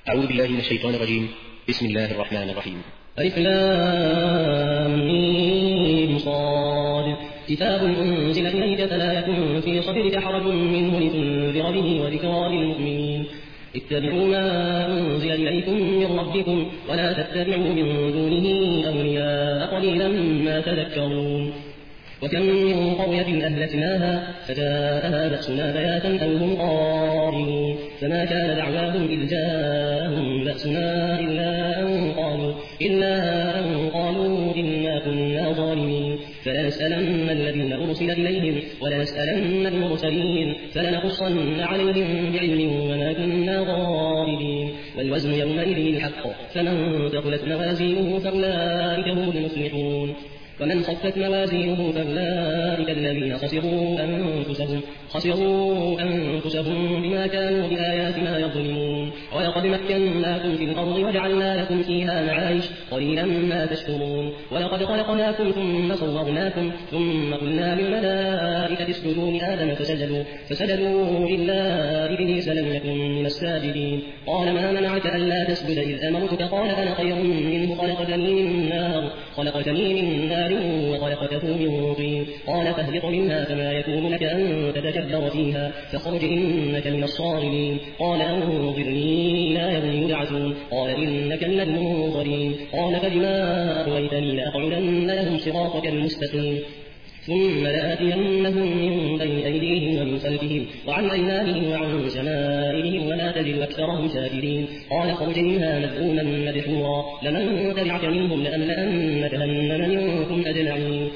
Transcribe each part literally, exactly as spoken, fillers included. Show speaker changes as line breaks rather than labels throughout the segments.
أعوذ بالله من الشيطان الرجيم. بسم الله الرحمن الرحيم.
ألف لام ميم صاد كتاب أنزل إليك فلا يكن في صدرك حرج منه لتنذر به وذكرى للمؤمنين. اتبعوا ما أنزل إليكم من ربكم ولا تتبعوا من دونه أولياء قليلا ما تذكرون. وكم من قرية أهلكناها فجاءها بأسنا بياتا أو هم قائلون فما كان دعواهم إذ جاءهم بأسنا إلا أن قالوا إلا أن قالوا إنا كنا ظالمين. فلنسألن الذين أرسل إليهم ولنسألن المرسلين فلنقصن عليهم بعلم وما كنا غائبين. والوزن يومئذ الحق فمن ثقلت موازينه فأولئك هم المفلحون ومن خفت موازينه فأولئك الذين خسروا أنفسهم خسروا أنفسهم بما كانوا بآياتنا يظلمون. ولقد مكناكم في الأرض وجعلنا لكم فيها معايش قليلا ما تشكرون. ولقد خلقناكم ثم صورناكم ثم قلنا للملائكة اسجدوا لآدم فسجدوا فسجدوا إلا إبليس لم يكن من الساجدين. قال ما منعك ألا تسجد إذ أمرتك؟ قال أنا خير منه خلقتني من نار خلقتني من نار وخلقته من طين. قال فاهبط منها فما يكون لك أن تتكبر فيها فاخرج إنك من الصاغرين. قال أنظرني إلى يوم يبعثون. قال إنك من المنظرين. قال فبما أغويتني لأقعدن لهم صراطك المستقيم ثم لآتينهم من بين أيديهم ومن خلفهم وعن أيمانهم وعن شمائلهم ولا تجد أكثرهم شاكرين. قال اخرج منها مذءوما مدحورا لمن تبعك منهم لأملأن جهنم منكم أجمعين.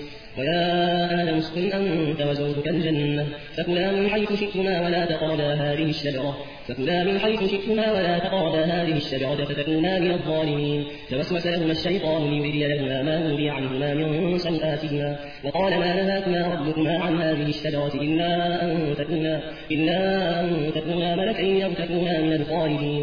ويا آدم اسكن أنت وزوجك الجنة فكلا من حيث شئتما ولا تقربا هذه الشجرة فكلا من حيث شئتما ولا تقربا هذه الشجرة فتكونا من الظالمين. فوسوس لهما الشيطان ليبدي لهما ما ولي عنهما من سوآتهما وقال ما نهاكما ربكما عن هذه الشجرة إلا أن تكونا إلا أن تكونا ملكين أو تكونا من الخالدين.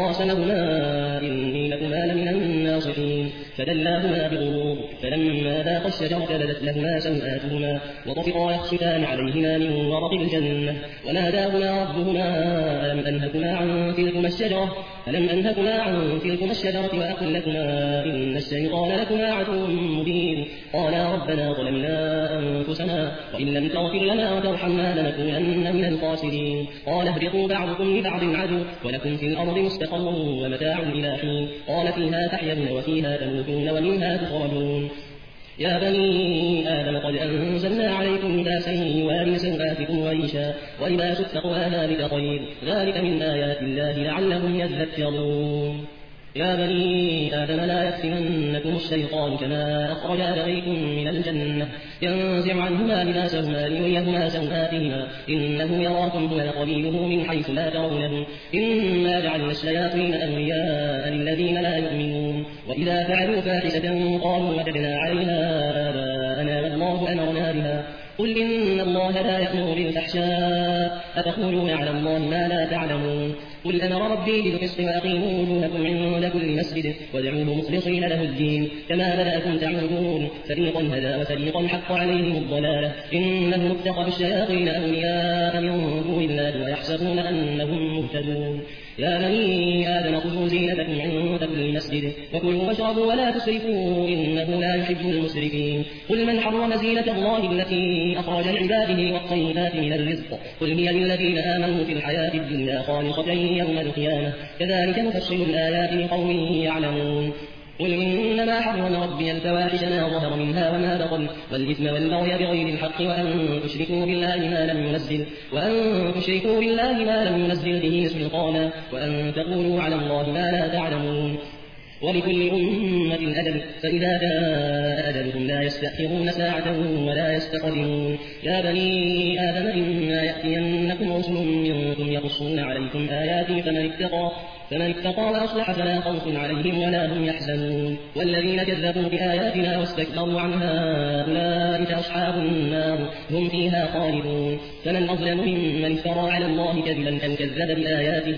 وقاسمهما إني لكما لمن الناصحين فدلاهما بغرور فلما ذاقا الشجرة بدت لهما سوآتهما وطفقا يخصفان عليهما من ورق الجنة وناداهما ربهما ألم أنهكما عن تلكما الشجرة ألم أنهكما عن تلكما الشجرة وأقل لكما إن الشيطان لكما عدو مبين. قالا ربنا ظلمنا أنفسنا وإن لم تغفر لنا وترحمنا لنكونن من الخاسرين. قال اهبطوا بعضكم لبعض عدو ولكم في الأرض مستقر ومتاع إلى حين. قال فيها تحيون وفيها تموتون ومنها تخرجون. يا بني آدم قد أنزلنا عليكم لباسا يواري سوآتكم وريشا ولباس التقوى ذلك خير ذلك من آيات الله لعلهم يذكرون. يا بني آدم لا يفتننكم الشيطان كما أخرج أبويكم من الجنة ينزع عنهما لباسهما ليريهما سوآتهما إنه يراكم هو وقبيله من حيث لا ترونهم إنا جعلنا الشياطين أولياء للذين لا يؤمنون. وإذا فعلوا فاحشة قالوا وجدنا عليها آباءنا والله أمرنا بها قل إن الله لا يأمر بالفحشاء أتقولون على الله ما لا تعلمون. قل أمر ربي بالقسط وأقيموا وجوهكم عند كل مسجد وادعوه مخلصين له الدين كما بدأكم تعودون. فريقا هدى وفريقا حق عليهم الضلالة إنهم اتخذوا الشياطين أولياء من دون الله ويحسبون أنهم مهتدون. يا بني آدم خذوا زينتكم عند كل مسجد وكلوا واشربوا ولا تسرفوا إنه لا يحب المسرفين. قل من حرم زينة الله التي أخرج لعباده والطيبات من الرزق قل هي للذين آمنوا في الحياة الدنيا خالصة يوم القيامة كذلك نفصل الآيات لقوم يعلمون. قل إنما حرم ربي الفواحش ما ظهر منها وما بطن والإثم والبغي بغير الحق وأن تشركوا بالله ما لم ينزل وأن تشركوا بالله ما لم ينزل به سلطانا وأن تقولوا على الله ما لا تعلمون. ولكل أمة أجل فإذا جاء أجلهم لا يستأخرون ساعة ولا يستقدمون. يا بني آدم إما يأتينكم رسل منكم يقصون عليكم آياتي فمن اتقى فمن اتقى وأصلح فلا خوف عليهم ولا هم يحزنون. والذين كذبوا بآياتنا واستكبروا عنها أولئك أصحاب النار هم فيها خالدون. فمن أظلم ممن افترى على الله كذبا أو كذب بآياته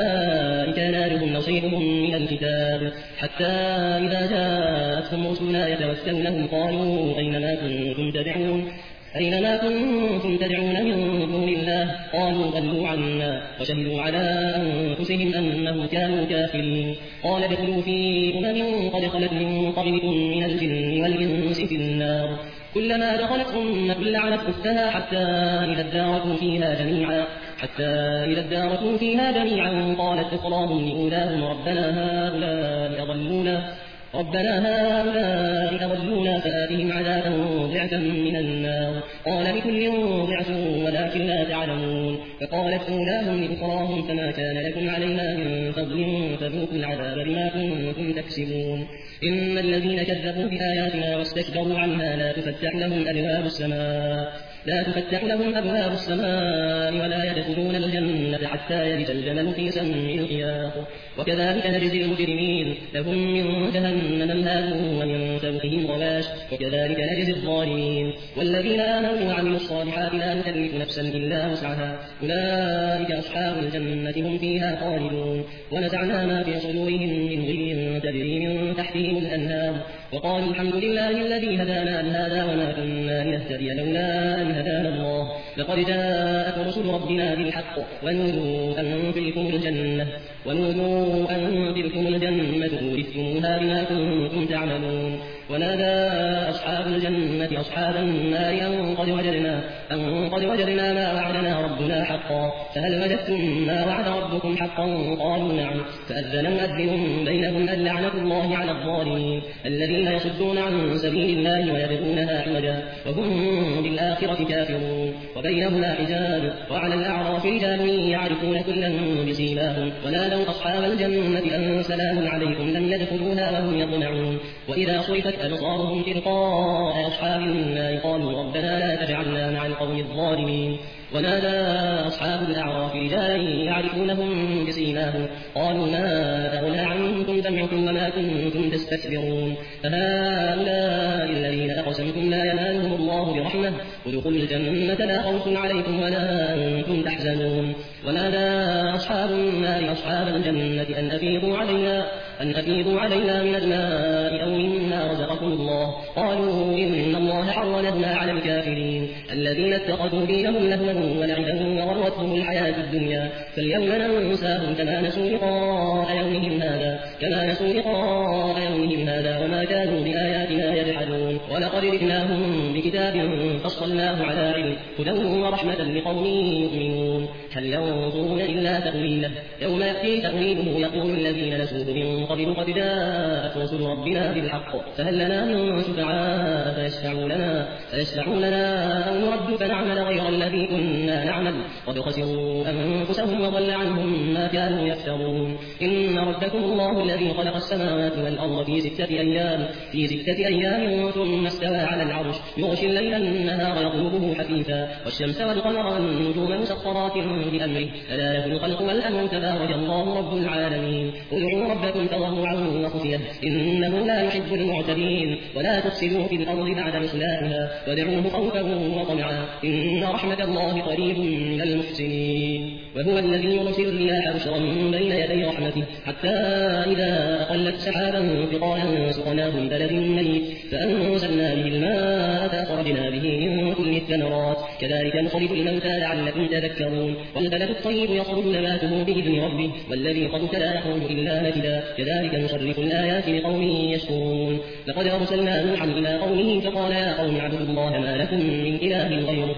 أولئك نالهم نصيبهم من الكتاب حتى إذا جاءتهم رسلنا يتوفونهم قالوا أين ما كنتم تدعون أينما كنتم تدعون من دون الله قالوا ضلوا عنا وشهدوا على أنفسهم أنهم كانوا كافرين. قال ادخلوا في أمم قد خلت من قبلكم من الجن والإنس في النار كلما دخلت أمة لعنت أختها حتى إذا اداركوا فيها جميعا حتى إذا اداركوا فيها جميعا قالت أخراهم لأولاهم ربنا هؤلاء أضلونا ربنا هؤلاء أضلونا فآتهم عذابا ضعفا من النار قال لكل ضعف ولكن لا تعلمون. فقالت أولاهم لأخراهم فما كان لكم علينا من فضل فذوقوا العذاب بما كنتم تكسبون. إن الذين كذبوا بآياتنا واستكبروا عنها لا تفتح لهم أبواب السماء لا تفتح لهم أبواب السماء ولا يدخلون الجنة حتى يلج الجمل في سم الخياط وكذلك نجزي المجرمين لهم من جهنم مهاد ومن فوقهم غواش وكذلك نجزي الظالمين. والذين آمنوا وعملوا الصالحات لا نكلف نفسا إلا وسعها أولئك أصحاب الجنة هم فيها خالدون. ونزعنا ما في صدورهم من غل تجري من تحتهم الأنهار وقالوا الحمد لله الذي هدانا لهذا وما كنا لنهتدي لولا أن هدانا الله لقد جاءت رسل ربنا بالحق ونودوا أن تلكم الجنة ونودوا أن تلكم الجنة أورثتموها بما كنتم تعملون. ونادى أصحاب الجنة أصحاب النار أن قد وجدنا أن قد وجدنا ما وعدنا ربنا حقا فهل وجدتم ما وعد ربكم حقا قالوا نعم. فأذن مؤذن بينهم أن لعنة الله على الظالمين الذين يصدون عن سبيل الله ويبغونها عوجا وهم بالآخرة كافرون. وبينهما حجاب وعلى الأعراف رجال يعرفون كلا بسيماهم ونادوا أصحاب الجنة أن سلام عليكم لم يدخلوها وهم يطمعون. وإذا صرفت أبصارهم تلقاء أصحاب النار قالوا ربنا لا تجعلنا مع القوم الظالمين. ونادى أصحاب الأعراف رجالا يعرفونهم بسيماهم قالوا ما أغنى عنكم جمعكم وما كنتم تستكبرون فهؤلاء الذين أقسمتم لا ينالهم الله برحمة ادخلوا الجنة لا خوف عليكم ولا أنتم تحزنون. ونادى أصحاب النار أصحاب الجنة أن أفيضوا علينا أن أفيضوا علينا من الماء أو مما رزقكم الله قالوا إن الله حرمهما على الكافرين الذين اتخذوا دينهم لهوا ولعبا وغرتهم الحياة الدنيا فاليوم ننساهم كما نسوا لقاء يومهم هذا كما نسوا لقاء يومهم هذا وما كانوا بآياتنا يجحدون. ولقد جئناهم بكتاب فصلناه على علم هدى ورحمة لقوم يؤمنون هل ينظرون إلا تأويله يوم يأتي تأويله يقول الذين نسوه من قبل قد جاءت رسل ربنا بالحق فهل لنا من شفعاء فيشفعوا لنا فيشفعوا لنا أو نرد فنعمل غير الذي كنا نعمل قد خسروا أنفسهم وضل عنهم ما كانوا يفترون. إن ربكم الله الذي خلق السماوات والأرض في ستة أيام في ستة أيام ثم استوى على العرش يغشي الليل النهار يطلبه حثيثا والشمس والقمر والنجوم مسخرات بأمره ألا له الخلق والأمر تبارك الله رب العالمين. ادعوا ربكم تضرعا وخفية إنه لا يحب المعتدين ولا تفسدوا في الأرض بعد إصلاحها وادعوه خوفا وطمعا إن رحمة الله قريب من المحسنين. وهو الذي يرسل الرياح بشرا بين يدي رحمته حتى إذا أقلت سحابا ثقالا سقناه من بلد ميت فأنزلنا به الماء فأخرجنا به من كل الثمرات كذلك نخرج الموتى لعلكم تذكرون. والبلد الطيب يخرج نباته بإذن ربه والذي قبت لا يخرج إلا نكدا كذلك نصرف الآيات لقوم يشكرون. لقد أرسلنا نوحا إلى قومه فقال يا قوم اعبدوا الله ما لكم من إله غيره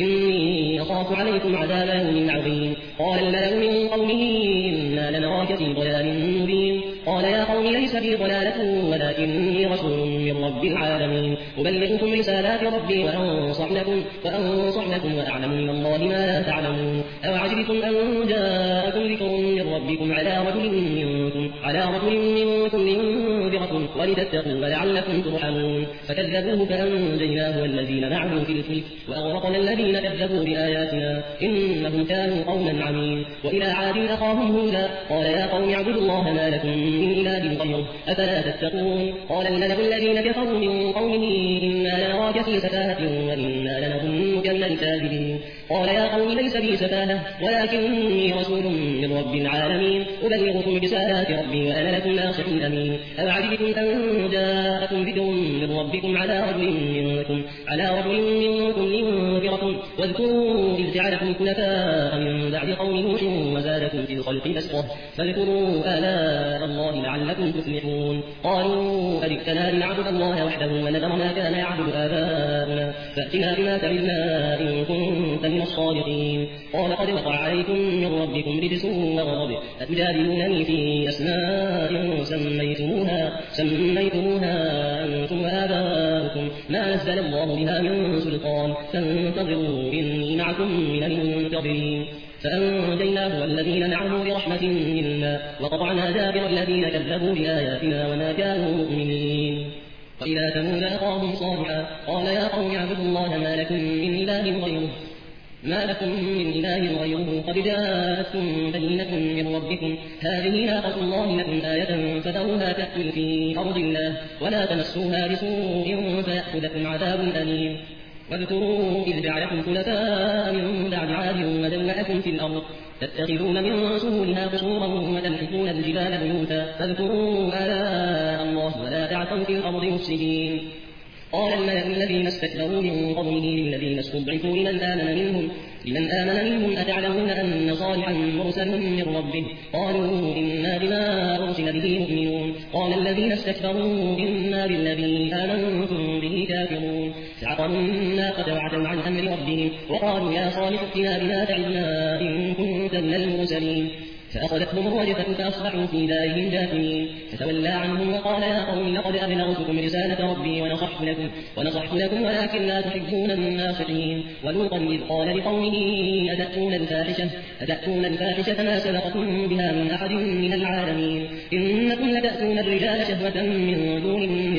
إني أخاف عليكم عذاب يوم عظيم. قال الملأ من قومه إنا لنراك في ضلال مبين قال يا قوم ليس بي ضلالة ولكني رسول من رب العالمين أبلغكم رسالات ربي وأنصح لكم وأنصح لكم وأعلم من الله ما لا تعلمون. أوعجبتم أن جاءكم ذكر من ربكم على رجل منكم على رجل منكم لينذركم ولتتقوا ولعلكم ترحمون فكذبوه فأنجيناه والذين معه في الفلك وأغرقنا الذين كذبوا بآياتنا إنهم كانوا قوما عمين. وإلى عاد أخاهم هودا قال يا قوم اعبدوا الله ما لكم من إله غيره أفلا تتقون. قال الملأ الذين كفروا من قومه إنا لنراك في سفاهة وإنا لنظنك من الكاذبين قال يا قوم ليس بي سفاهة ولكني رسول من رب العالمين أبلغكم رسالات ربي وأنا لكم ناصح أمين أوعجبتم أن جاءكم ذكر من ربكم على رجل منكم على رجل منكم لينذركم واذكروا إذ جعلكم خلفاء من بعد قوم نوح وزادكم في الخلق بسطة فاذكروا آلاء الله لعلكم تفلحون قالوا أجئتنا لنعبد الله وحده ونذر ما كان يعبد آباؤنا فأتنا بما تعدنا إن كنت من الصادقين قال قد وقع عليكم من ربكم رجس وغضب أتجادلونني في أسماء سميتموها سميتموها أنتم وآباؤكم ما نزل الله بها من سلطان فانتظروا إني معكم من المنتظرين فأنجيناه والذين معه برحمة منا وقطعنا دابر الذين كذبوا بآياتنا وما كانوا مؤمنين وإلى ثمود أخاهم صالحا قال يا قوم اعبدوا الله ما لكم من إله غيره ما لكم من إله غيره قد جاءتكم بينة من ربكم هذه ناقة الله لكم آية فذروها تأكل في أرض الله ولا تمسوها بسوء فيأخذكم عذاب أليم واذكروا إذ جعلكم خلفاء من بعد عاد وبوأكم في الأرض تتخذون من سهولها قصورا وتنحتون الجبال بيوتا فاذكروا آلاء الله ولا تعثوا في الأرض مفسدين قال الملأ الذين استكبروا من قومه للذين استضعفوا لمن آمن منهم لمن آمن منهم أتعلمون أن صالحا مرسل من ربه قالوا إنا بما أرسل به مؤمنون قال الذين استكبروا إنا بالذي آمنتم به كافرون فعقروا الناقة وعتوا عن أمر ربهم وقالوا يا صالح ائتنا بما تعدنا إن كنت من المرسلين فأخذتهم الرجفة فأصبحوا في دارهم جاثمين فتولى عنهم وقال يا قوم لقد أبلغتكم رسالة ربي ونصحت لكم ونصحت لكم ولكن لا تحبون الناصحين ولوطا إذ قال لقومه أتأتون الفاحشة أتأتون الفاحشة ما سبقكم بها من أحد من العالمين إنكم لتأتون الرجال شهوة من دون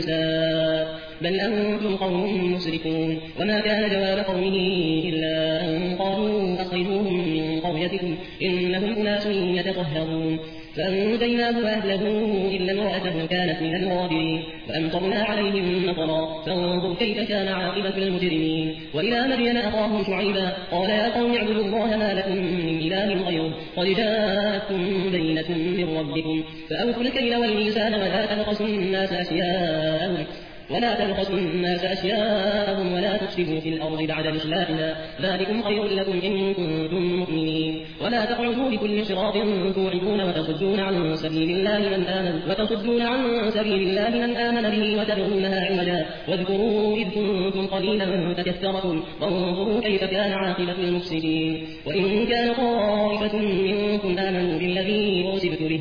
النساء بل أنتم قوم مسرفون وما كان جواب قومه إلا أن قالوا أخرجوهم من قريتكم إنهم أناس يتطهرون فأنجيناه وأهله إلا امرأته كانت من الغابرين وأمطرنا عليهم مطرا فانظر كيف كان عاقبة المجرمين وإلى مدين أخاهم شعيبا قال يا قوم اعبدوا الله ما لكم من إله غيره قد جاءتكم بينة من ربكم فأوفوا الكيل والميزان ولا تبخسوا الناس أشياءهم ولا تبخسوا الناس أشياءهم ولا تفسدوا في الأرض بعد إصلاحها ذلكم خير لكم إن كنتم مؤمنين ولا تقعدوا بكل صراط توعدون وتصدون عن سبيل الله من آمن وتصدون عن سبيل الله من آمن به وتبغونها عوجا واذكروا إذ كنتم قليلا فكثركم وانظروا كيف كان عاقبة المفسدين وإن كان طائفة منكم آمنوا بالذي أرسلت به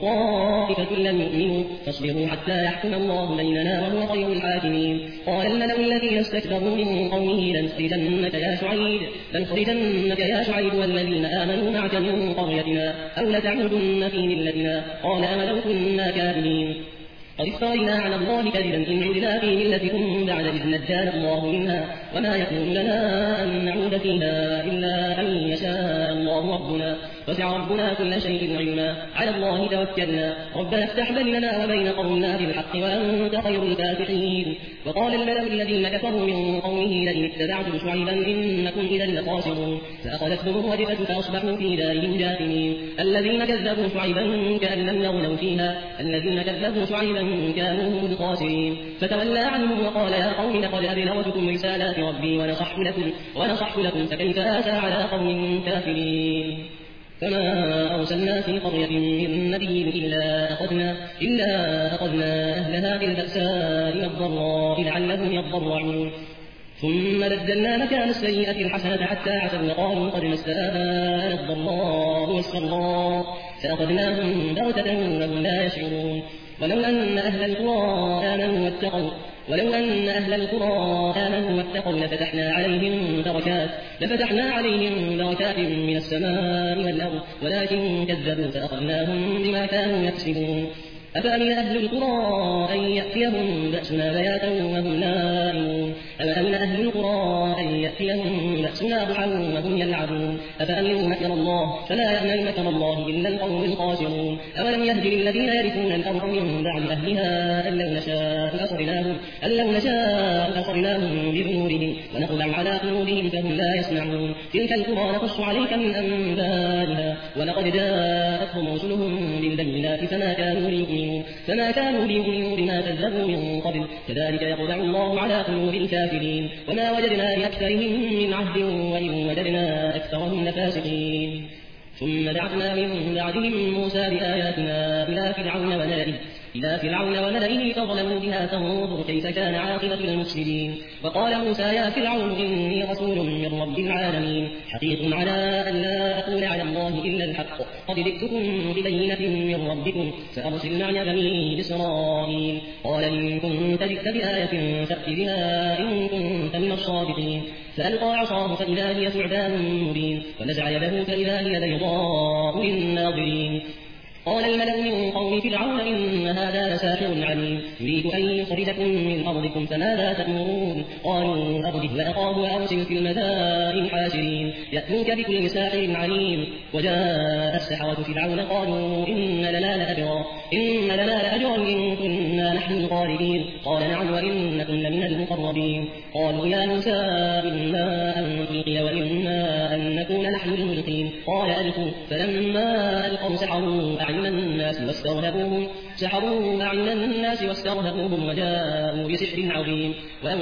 وطائفة لم يؤمنوا فاصبروا حتى يحكم الله بيننا وهو خير الحاكمين قال الملأ الذين استكبروا من قومه لنخرجنك يا شعيب لنخرجنك يا شعيب والذين آمنوا معك من قريتنا أو لتعودن في ملتنا قال أولو كنا كافرين قد افترينا على الله كذبا إن عدنا في ملتكم بعد إذ نجانا الله منها وما يكون لنا أن نعود فيها إلا أن يشاء الله ربنا وسع ربنا كل شيء علما على الله توكلنا ربنا افتح بيننا وبين قومنا بالحق وأنت خير الفاتحين وقال الملأ الذين كفروا من قومه لئن اتبعتم شعيبا إنكم إذا لخاسرون فأخذتهم الرجفة فأصبحوا في دارهم جاثمين الذين كذبوا شعيبا كأن لم يغنوا فيها الذين كذبوا شعيبا كانوا هم الخاسرين فتولى عنهم وقال يا قوم لقد أبلغتكم رسالات ربي ونصحت لكم ونصحت لكم فكيف آتى على قوم كافرين فما أرسلنا في قرية من نبي إلا أخذنا إلا أخذنا أهلها بالبأساء والضراء لعلهم يضرعون ثم بدلنا مكان السيئة الحسنة حتى عتوا وقالوا قد مس آباءنا الضراء والسراء فأخذناهم بغتة وهم لا يشعرون ولو أن أهل القرى آمنوا واتقوا ولو أن أهل القرى آمنوا واتقوا لفتحنا عليهم بركات لفتحنا عليهم بركات من السماء والأرض ولكن كذبوا فأخذناهم بما كانوا يكسبون أفأمن أهل القرى أن يأتيهم بأسنا بياتا وهم نائمون أفأمن أهل القرى أن يأتيهم بأسنا ضحى وهم يلعبون أفأمنوا مكر الله فلا يأمن مكر الله إلا القوم الخاسرون أولم يهد للذين يرثون الأرض من بعد أهلها أن لو نشاء أصرناهم أن لو نشاء أصرناهم بذنوبهم ونطبع على قلوبهم فهم لا يسمعون تلك القرى نقص عليك من أنبائها ولقد جاءتهم رسلهم بالبينات فما كانوا ليؤمنوا فما كانوا ليؤمنوا بما كذبوا من قبل كذلك يطبع الله على قلوب الكافرين وما وجدنا لأكثرهم من عهد وإن وجدنا أكثرهم لفاسقين ثم بعثنا من بعدهم موسى بآياتنا إلى فرعون وملئه إلى فرعون وملئه فظلموا بها فانظر كيف كان عاقبة المفسدين وقال موسى يا فرعون إني رسول من رب العالمين حقيق على أن لا أقول على الله إلا الحق قد جئتكم ببينة من ربكم فأرسل معي بني إسرائيل قال إن كنت جئت بآية فأت بها إن كنت من الصادقين فألقى عصاه فإذا هي ثعبان مبين ونزع يده فإذا هي بيضاء للناظرين قال الملأ من قوم فرعون إن هذا لساحر عليم يريد أن يخرجكم من أرضكم فماذا تأمرون قالوا أرجه وأخاه وأرسل في المدائن حاشرين يأتوك بكل ساحر عليم وجاء السحرة فرعون قالوا إن لنا لأجرا إن لنا لأجرا إن كنا نحن الغالبين قال نعم وإنكم لمن المقربين قالوا يا موسى إما أن تلقي وإما أن نكون نحن الملقين قال ألقوا فلما ألقوا سحروا أعين الناس واسترهبوهم سحروا أعين الناس واسترهبوهم وجاءوا بسحر عظيم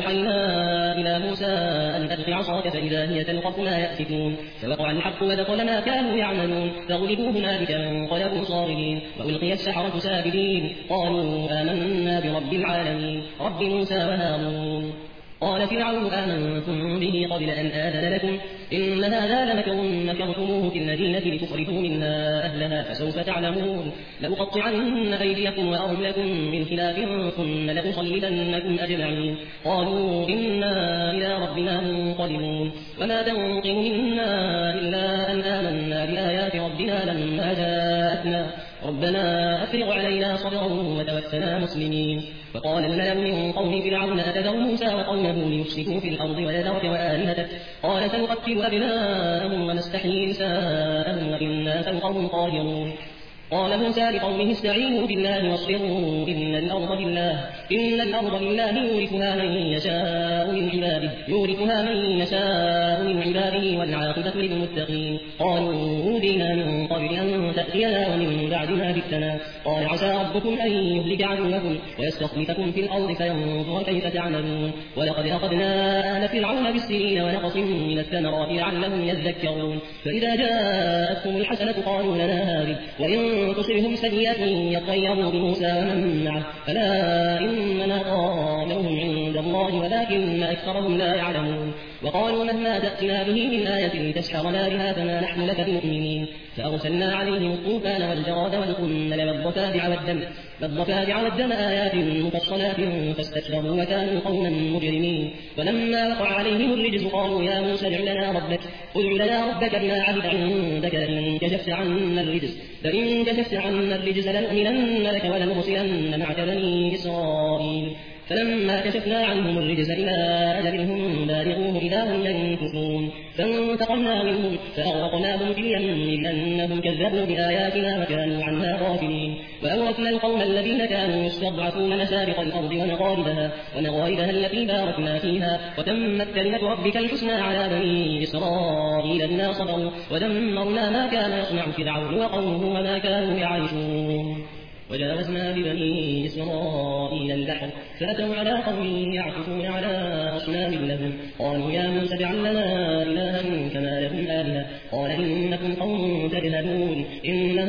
وأوحينا إلى موسى أن ألق عصاك فإذا هي تلقف ما يأفكون فوقع الحق وبطل ما كانوا يعملون فغلبوا هنالك وانقلبوا صاغرين وألقي السحرة ساجدين قالوا آمنا برب العالمين رب موسى وهارون قال فرعون آمنتم به قبل أن آذن لكم إن هذا لمكر مكرتموه في المدينة لتخرجوا منها أهلها فسوف تعلمون لأقطعن أيديكم وأرجلكم من خلاف ثم لأصلبنكم أجمعين قالوا إنا إلى ربنا منقلبون وما تنقم منا إلا أن آمنا بآيات ربنا لما جاءتنا ربنا أفرغ علينا صبرا وتوفنا مسلمين فقال الملأ من قوم فرعون أتذر موسى وقومه ليفسدوا في الأرض ويذرك وآلهتك قال سنقتل أبناءهم ونستحيي نساءهم وإنا فوقهم قاهرون قال موسى لقومه استعينوا بالله واصبروا إن الأرض لله إن الأرض لله يورثها من يشاء من عباده يورثها من يشاء من عباده والعاقبة للمتقين قالوا أوذينا من قبل أن تأتينا ومن بعد ما جئتنا قال عسى ربكم أن يهلك عدوكم ويستخلفكم في الأرض فينظر كيف تعملون ولقد أخذنا آل فرعون بالسنين ونقص من الثمرات لعلهم يذكرون فإذا جاءتهم الحسنة قالوا لنا هذه وإن تصبهم سيئة يطيروا بموسى ومن معه فلا إنما قالهم عند الله ولكن أكثرهم لا يعلمون وقالوا مهما تأتنا به من آية لتسحرنا بها فما نحن لك بمؤمنين فأرسلنا عليهم الطوفان والجراد والقمل والضفادع والدم والضفادع والدم آيات مفصلات فاستكبروا وكانوا قوما مجرمين ولما وقع عليهم الرجز قالوا يا موسى ادع لنا ربك ادع لنا ربك بما عهد عندك لئن كشفت عنا الرجز لئن كشفت عنا الرجز لنؤمنن لك ولنرسلن معك بني إسرائيل فلما كشفنا عنهم الرجز إلى أجل هم بالغوه إذا هم ينكثون فانتقمنا منهم فأغرقناهم في اليم لأنهم كذبوا بآياتنا وكانوا عنها غافلين وأورثنا القوم الذين كانوا يستضعفون مشارق الأرض ومغاربها ومغاربها التي باركنا فيها وتمت كلمة ربك الحسنى على بني إسرائيل بما صبروا ودمرنا ما كان يصنع فرعون وقومه وما كانوا يعيشون وجاوزنا ببني إسرائيل البحر فأتوا على قوم يعكفون على أصنام لهم قالوا يا موسى اجعل لنا إلها كما لهم آلهة قال إنكم قوم تجهلون إن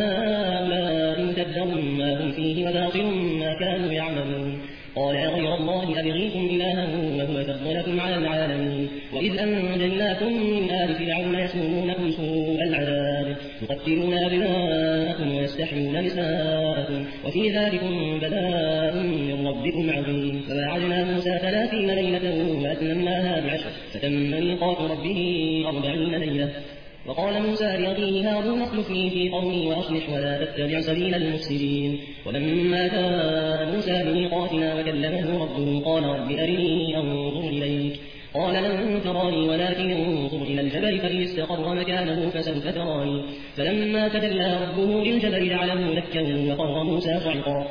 هؤلاء متبر ما هم فيه وباطل ما كانوا يعملون قال أغير الله أبغيكم إلها وهو فضلكم على العالمين وإذ أنجيناكم من آل فرعون يسومونكم سوء العذاب يقتلون أبناءكم ويستحيون نساءكم وفي ذلكم بلاء من ربكم عظيم فواعدنا موسى ثلاثين ليلة وأتممناها بعشر فتم ميقات ربه أربعين ليلة وقال موسى لأخيه هارون اخلفني في قومي وأصلح ولا تتبع سبيل المفسدين ولما جاء موسى بميقاتنا وكلمه ربه قال رب أرني أنظر إليك قال لن تراني ولكن انظر إلى الجبل فإن استقر مكانه فسوف تراني فلما تجلى ربه للجبل جعله دكا وخر موسى صعقا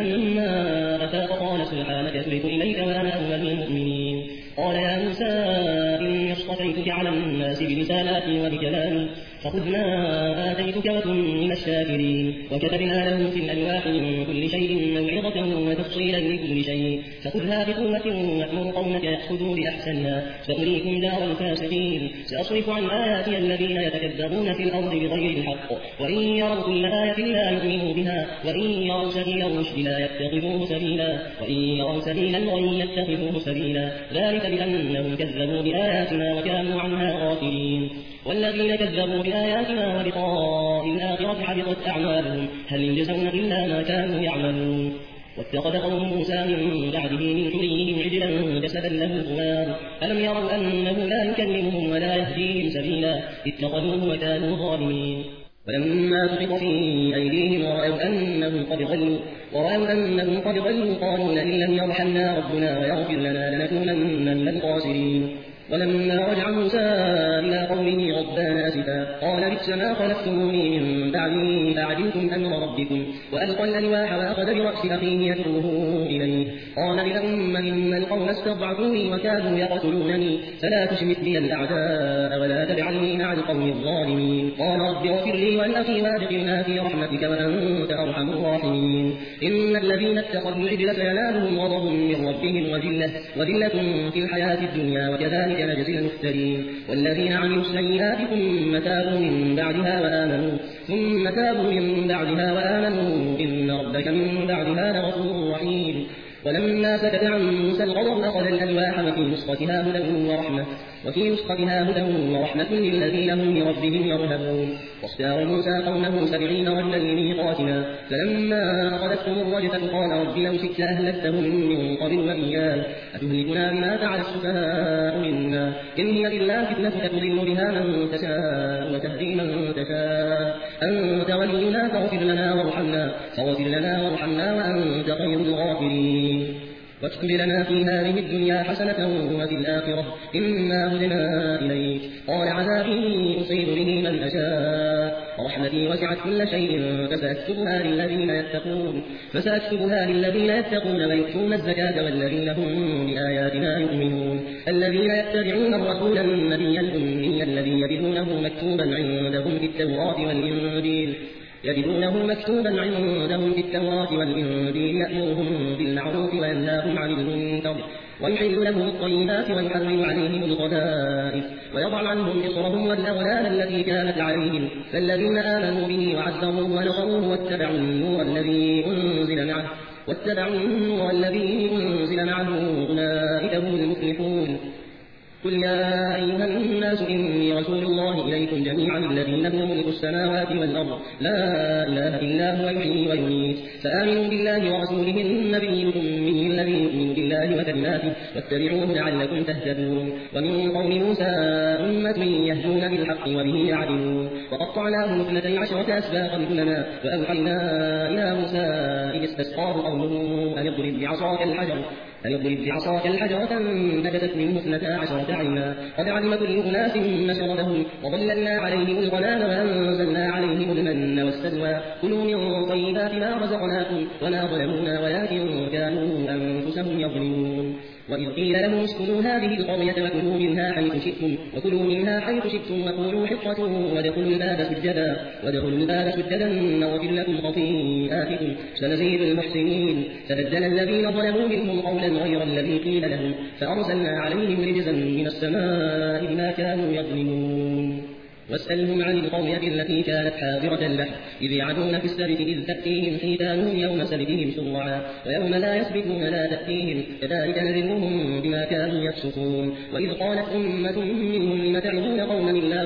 فلما أفاق قال سبحانك تبت إليك وأنا أول المؤمنين قال يا موسى إني اصطفيتك على الناس برسالاتي وبكلامي فخذ ما آتيتك وكن من الشاكرين وكتبنا له في الألواح من كل شيء موعظة وتفصيلا لكل شيء فخذها بقوة وأمر قومك يأخذوا بأحسنها سأريكم دار الفاسقين سأصرف عن آياتي الذين يتكبرون في الأرض بغير الحق وإن يروا كل آية لا يؤمنوا بها وإن يروا سبيل الرشد لا يتخذوه سبيلا وإن يروا سبيل الغي يتخذوه سبيلا ذلك بأنهم كذبوا بآياتنا وكانوا عنها غافلين والذين كذبوا بآياتنا ولقاء الآخرة حبطت أعمالهم هل يجزون إلا ما كانوا يعملون واتخذ قوم موسى من بعده من حليهم عجلا جسدا له خوار ألم يروا أنه لا يكلمهم ولا يهديهم سبيلا اتخذوه وكانوا ظالمين ولما سقط في أيديهم ورأوا أنهم قد ضلوا ورأوا أنهم قد ضلوا قالوا لئن لم يرحمنا ربنا ويغفر لنا لنكونن من الخاسرين ولما رجع موسى إلى قومه غضبان أسفا قال بئس ما خلفتموني من بعدي أعجلتم أمر ربكم وألقى الألواح وأخذ برأس أخيه يجره إليه قال لأم إن القوم استضعفوني وكادوا يقتلونني فلا تشمت بي الأعداء ولا تجعلني مع القوم الظالمين قال رب اغفر لي ولأخي وادخلنا في رحمتك وأنت أرحم الراحمين إن الذين اتخذوا العجل سينالهم غضب من ربهم وذلة وذلة في الحياة الدنيا وكذلك نجزي المفترين والذين عملوا السيئات ثم تابوا من بعدها وآمنوا ثم تابوا من بعدها وآمنوا إن ربك من بعدها لغفور رحيم ولما سكت عن موسى الغضب أخذ الألواح وفي نسختها هدى ورحمة وفي نسختها هدى ورحمة للذين هم لربهم يرهبون واختار موسى قومه سبعين رجلا لميقاتنا فلما أخذتهم الرجفة قال رب لو شئت أهلكتهم من قبل وإياي أتهلكنا بما فعل السفهاء منا إن هي إلا فتنتك تضل بها من تشاء وتهدي من تشاء أنت ولينا فاغفر لنا وارحمنا فاغفر لنا وارحمنا وأنت خير الغافرين واكتب لنا في هذه الدنيا حسنة وفي الآخرة إنا هدنا إليك قال عذابي أصيب به من أشاء ورحمتي وسعت كل شيء فسأكتبها للذين يتقون فسأكتبها للذين يتقون ويؤتون الزكاة والذين هم بآياتنا يؤمنون الذين يتبعون الرسول النبي الأمي الذي يجدونه مكتوبا عندهم في التوراة والإنجيل يجدونه مكتوبا عندهم في التوراة والإنجيل يأمرهم بالمعروف وينهاهم عن المنكر ويحل لهم الطيبات ويحرم عليهم الخبائث ويضع عنهم إصرهم والأغلال التي كانت عليهم فالذين آمنوا به وعزروه ونصروه واتبعوا النور الذي أنزل معه واتبعوا النور الذي أنزل معه أولئك هم المفلحون قل يا أيها الناس إني رسول الله إليكم جميعا الذي له ملك السماوات والأرض لا إله إلا هو يحيي ويميت فآمنوا بالله ورسوله النبي الأمي الذي يؤمن بالله وكلماته واتبعوه لعلكم تهتدون ومن قوم موسى أمة يهدون بالحق وبه يعدلون وقطعناهم اثنتي عشرة أسباطا أمما وأوحينا إلى موسى إذ استسقاه قومه أن اضرب بعصاك الحجر أن اضرب بعصاك الحجر فانبجست منه اثنتا عشرة عينا قد علم كل أناس مشربهم وظللنا عليهم الغمام وأنزلنا عليهم المن والسلوى كلوا من طيبات ما رزقناكم وما ظلمونا ولكن كانوا أنفسهم يظلمون وإذ قيل لهم اسكنوا هذه القرية وكلوا منها حيث شئتم وكلوا منها حيث شئتم وقولوا حطة وادخلوا الباب سجدا وادخلوا الباب سجدا نغفر لكم خطيئاتكم سنزيد المحسنين فبدل الذين ظلموا منهم قولا غير الذي قيل لهم فأرسلنا عليهم رجزا من السماء بما كانوا يظلمون واسألهم عن القرية التي كانت حاضرة البحر إذ يعدون في السبت إذ تأتيهم حيتانهم يوم سبتهم شرعا ويوم لا يسبتون لا تأتيهم كذلك نذلهم بما كانوا يفسقون وإذ قالت أمة منهم لم تعظون قوما الله مهلكهم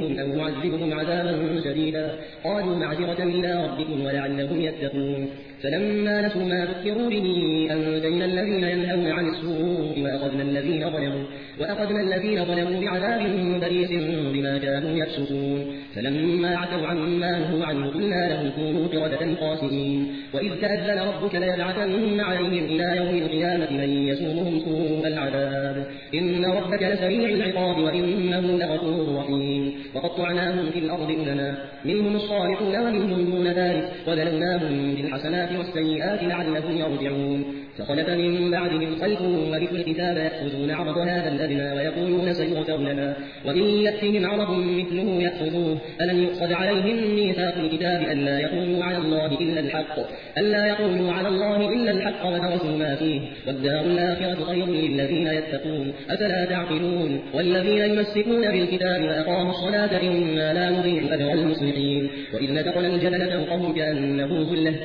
مؤمنون أو معذبهم عذابا شديدا قالوا معذرة إلى ربكم ولعلهم يتقون فلما نسوا ما ذكروا به أنجينا الذين ينهون عن السوء وأخذنا الذين ظلموا وأخذنا الذين ظلموا بعذاب بئيس بما كانوا يفسقون فلما عتوا عما نهوا عنه قلنا لهم كونوا قردة خاسئين وإذ تأذن ربك ليبعثن عليهم إلى يوم القيامة من يسومهم سوء العذاب إن ربك لسريع العقاب وإنه لغفور رحيم وقطعناهم في الأرض أمما منهم الصالحون ومنهم دون ذلك وبلوناهم بالحسنات والسيئات لعلهم يرجعون فخلف من بعدهم خلف ورثوا الكتاب يأخذون عرض هذا الأدنى ويقولون سيغفر لنا وإن يأتهم عرض مثله يأخذوه ألم يؤخذ عليهم ميثاق الكتاب ألا يقولوا على الله إلا الحق ألا يقولوا على الله إلا الحق ودرسوا ما فيه والدار الآخرة خير للذين يتقون أفلا تعقلون والذين يمسكون بالكتاب وأقاموا الصلاة إنا لا نضيع أجر المصلحين وإذ نتقنا الجبل فوقهم كأنه ظلة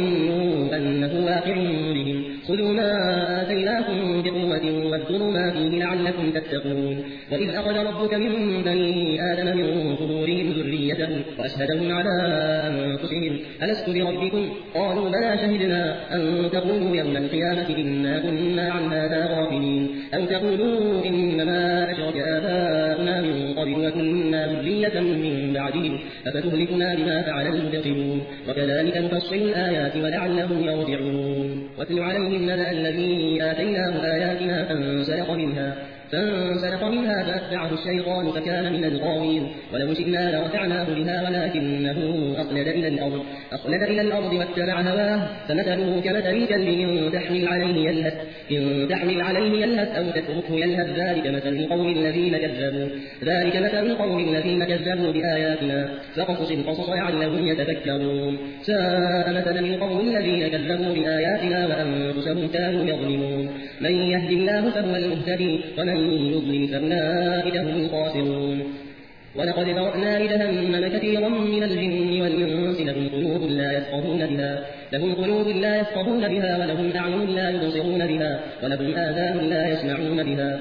وظنوا أنه واقع بهم خذوا ما آتيناكم بقوة واذكروا ما فيه لعلكم تتقون وإذ أخذ ربك من بني آدم من ظهورهم ذريتهم وأشهدهم على أنفسهم ألست بربكم قالوا بلى شهدنا أن تقولوا يوم القيامة إنا كنا عن هذا غافلين أو تقولوا إنما أشرك آباؤنا من قبل وكنا ذرية من بعدهم أفتهلكنا بما فعل المبطلون وكذلك نفصل الآيات ولعلهم يرجعون واتل عليهم نبأ الذي آتيناه آياتنا فانسلخ منها فانسلخ منها فأتبعه الشيطان فكان من الغاوين ولو شئنا لرفعناه بها ولكنه أخلد إلى الأرض أخلد إلى الأرض واتبع هواه فمثله كمثل كلب إن تحمل عليه يلهث إن تحمل عليه يلهث أو تتركه يلهث ذلك مثل القوم الذين كذبوا ذلك مثل القوم الذين كذبوا بآياتنا فقصص القصص لعلهم يتفكرون ساء مثلا القوم الذين كذبوا بآياتنا وأنفسهم كانوا يظلمون من يهد الله فهو المهتدي ومن يضلل فأولئك هم الخاسرون ولقد ذرأنا لجهنم كثيرا من الجن والإنس لهم قلوب لا يفقهون بها لهم قلوب لا يفقهون بها ولهم أعين لا يبصرون بها ولهم آذان لا يسمعون بها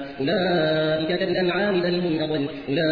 أولئك كالأنعام بل هم أضل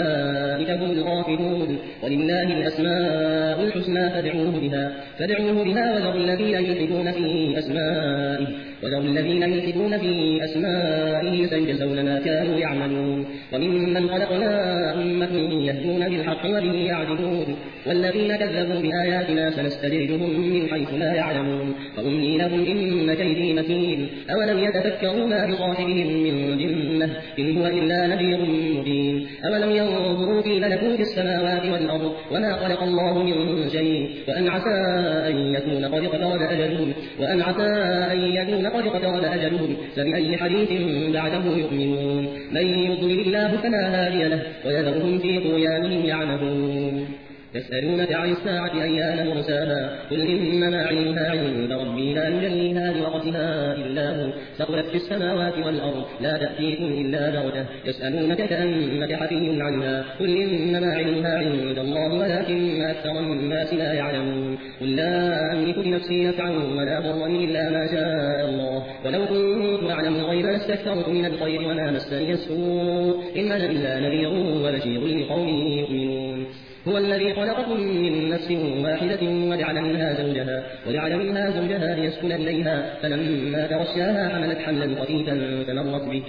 أولئك هم الغافلون ولله الأسماء الحسنى فادعوه بها فادعوه بها وذروا الذين يلحدون في أسمائه وذروا الذين يلحدون في أسمائه سيجزون ما كانوا يعملون وممن خلقنا أمة يهدون بالحق وبه يعدلون والذين كذبوا بآياتنا سنستدرجهم من حيث لا يعلمون وأملي لهم إن كيدي متين أولم يتفكروا ما بصاحبهم من جنة إن هو إلا نذير مبين أولم ينظروا في ملكوت السماوات والأرض وما خلق الله من شيء وأن عسى أن يكون قد اقترب أجلهم وأن عسى أن يكون قد اقترب أجلهم فبأي حديث بعده يؤمنون من يضلل الله فلا هادي له ويذرهم في طغيانهم يعمهون يسألونك عن الساعة أيان مرساها قل إنما علمها عند ربي لا يجليها لوقتها إلا هو ثقلت في السماوات والأرض لا تأتيكم إلا بغتة يسألونك كأنك حفي عنها قل إنما علمها عند الله ولكن أكثر الناس لا يعلمون قل لا أملك لنفسي نفعا ولا ضرا إلا ما شاء الله ولو كنت أعلم الغيب لاستكثرت من الخير وما مسني السوء إن أنا إلا نذير وبشير لقوم يؤمنون هو الذي خلقكم من نفس واحدة وجعل منها زوجها وجعل منها زوجها ليسكن إليها فلما تغشاها حملت حملا خفيفا فمرت به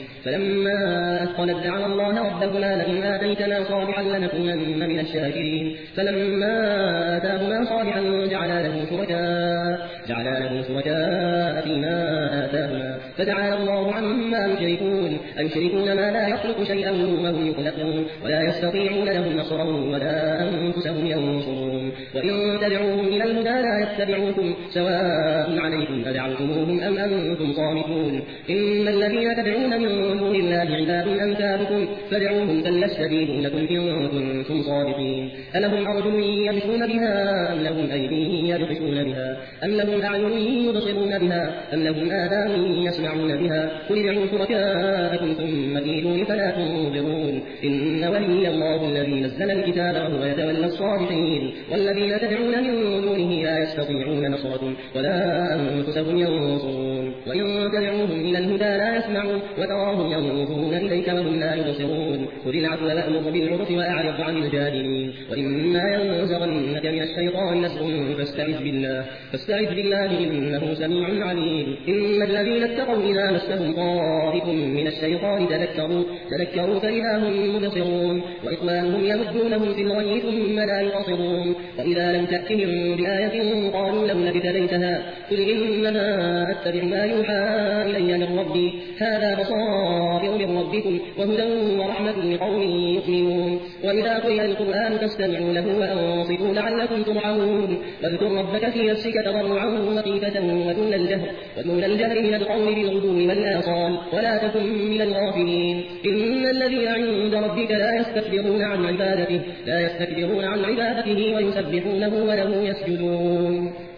فلما أثقلت دعوا الله ربهما لئن آتيتنا صالحا لنكونن من الشاكرين فلما آتاهما صالحا جعل له شركاء جعل له شركاء فيما آتاهما فتعالى الله عما يشركون أيشركون ما لا يخلق شيئا وهم يخلقون ولا يستطيعون لهم نصرا ولا أنفسهم ينصرون وإن تدعوهم إلى الهدى لا يتبعوكم سواء عليكم أدعوتموهم أم أنتم صامتون إن الذين تدعون من دون الله عباد أمثالكم فادعوهم فليستجيبوا لكم إن كنتم صادقين ألهم أرجل يمشون بها أم لهم أيدي يبطشون بها أم لهم أعين يبصرون بها أم لهم آذان يسمعون بها قل ادعوا شركاءكم ثم كيدون فلا تنظرون إن ولي الله الذي نزل الكتاب وهو يتولى الصالحين والذين الذين تدعون من دونه لا يستطيعون نصركم ولا أنفسهم ينصرون وإن تدعوهم إلى الهدى لا يسمعون وتراهم ينظرون إليك وهم لا يبصرون خذ العفو وأمر بالعرف وأعرض عن الجاهلين وإما ينزغنك من الشيطان نزغ فاستعذ بالله فاستعذ بالله إنه سميع عليم إن الذين اتقوا إذا مسهم طائف من الشيطان تذكروا تذكروا فإذا هم مبصرون وإخوانهم يمدونهم في الغي ثم لا يقصرون وإذا لم تأتهم بآية قالوا لولا ابتليتها قل إنما أتبع ما يوحى إلي من ربي هذا بصائر من ربكم وهدى ورحمة لقوم يؤمنون وإذا قرئ القرآن فاستمعوا له وأنصتوا لعلكم ترحمون واذكر ربك في نفسك تضرعا وخيفة ودون الجهر ودون الجهر من القول بالغدو والآصال ولا تكن من الغافلين إن الذين عند ربك لا يستكبرون عن عبادته لا يستكبرون عن عبادته ويسبحونه وله يسجدون